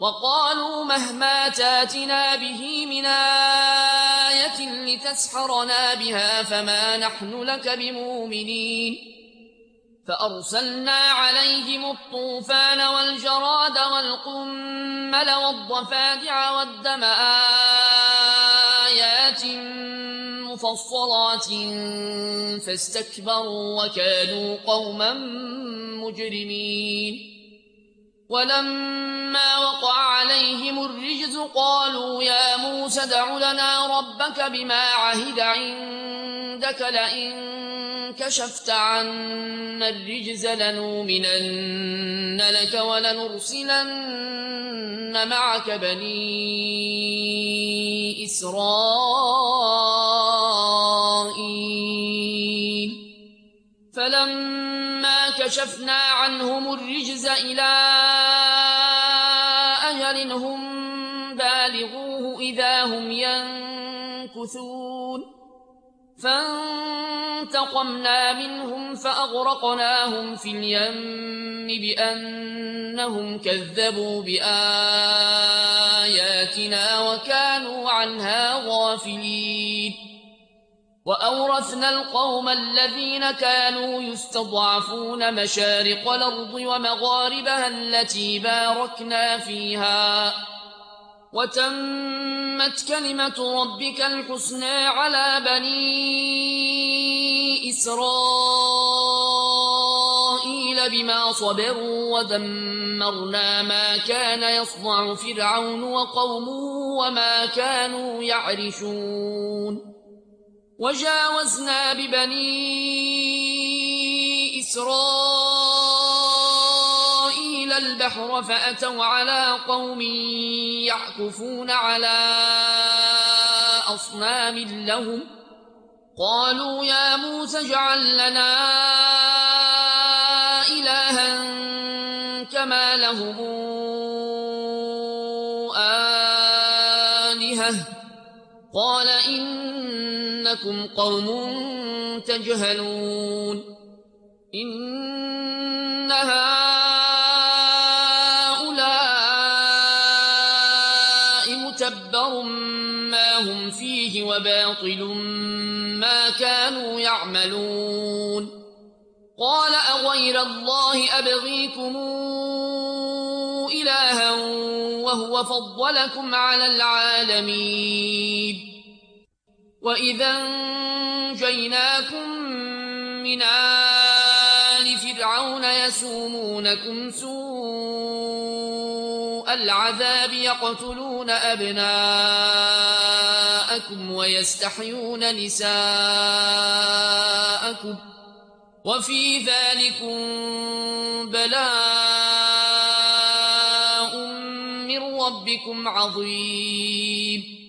وقالوا مهما تاتنا به من آية لتسحرنا بها فما نحن لك بمؤمنين فأرسلنا عليهم الطوفان والجراد والقمل والضفادع والدم آيات مفصلات فاستكبروا وكانوا قوما مجرمين ولما وقع عليهم الرجز قالوا يا موسى ادع لنا ربك بما عهد عندك لئن كشفت عنا الرجز لنؤمنن لك ولنرسلن معك بني إسرائيل فلما كشفنا عنهم الرجز إلى أجل هم بالغوه إذا هم ينكثون فانتقمنا منهم فأغرقناهم في اليم بأنهم كذبوا بآياتنا وكانوا عنها غافلين وأورثنا القوم الذين كانوا يستضعفون مشارق الأرض ومغاربها التي باركنا فيها وتمت كلمة ربك الحسنى على بني إسرائيل بما صبروا ودمرنا ما كان يصنع فرعون وقومه وما كانوا يعرشون وجاوزنا ببني إسرائيل البحر فأتوا على قوم يعكفون على أصنام لهم قالوا يا موسى اجعل لنا إلها كما لهم آلهة قال إنكم قوم تجهلون إن هؤلاء متبر ما هم فيه وباطل ما كانوا يعملون قال أغير الله أبغيكم إلها وهو فضلكم على العالمين وإذا أنجيناكم من آل فرعون يسومونكم سوء العذاب يقتلون أبناءكم ويستحيون نساءكم وفي ذلكم بلاء من ربكم عظيم